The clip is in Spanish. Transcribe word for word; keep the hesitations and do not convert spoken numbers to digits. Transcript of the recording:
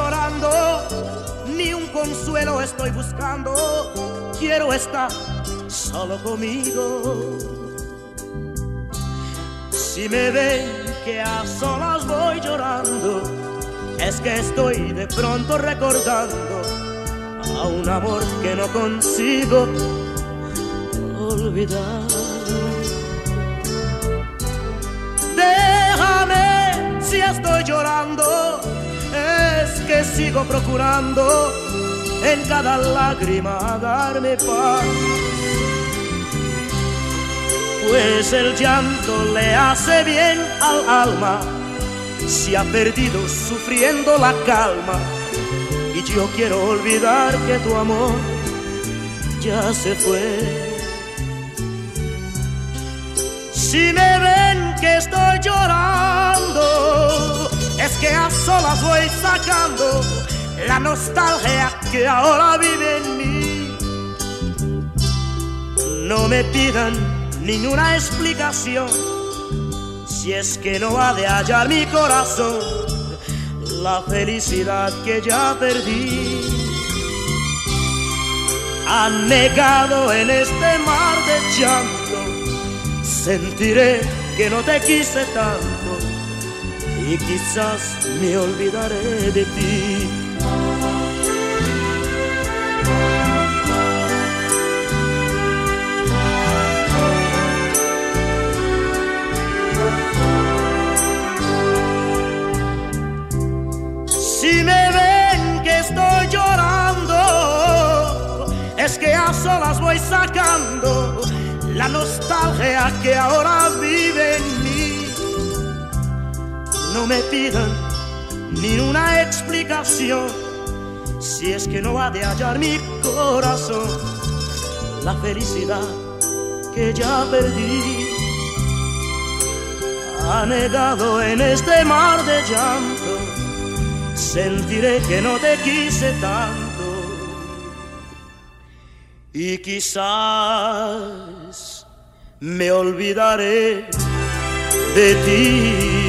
llorando, ni un consuelo estoy buscando. Quiero estar solo conmigo. Si me ven que a solas voy llorando, es que estoy de pronto recordando a un amor que no consigo olvidar. Déjame si estoy llorando, es que sigo procurando en cada lágrima darme paz. Pues el llanto le hace bien al alma, se ha perdido sufriendo la calma. Y yo quiero olvidar que tu amor ya se fue. Si me ven que estoy llorando, es que a solas voy sacando la nostalgia que ahora vive en mí. No me pidan ninguna explicación, si es que no ha de hallar mi corazón la felicidad que ya perdí. Anegado en este mar de llanto, sentiré que no te quise tanto y quizás me olvidaré de ti. Si me ven que estoy llorando, es que a solas voy sacando la nostalgia que ahora vive en mí. No me pidan ni una explicación, si es que no ha de hallar mi corazón la felicidad que ya perdí. Anegado en este mar de llanto, sentiré que no te quise tanto y quizás me olvidaré de ti.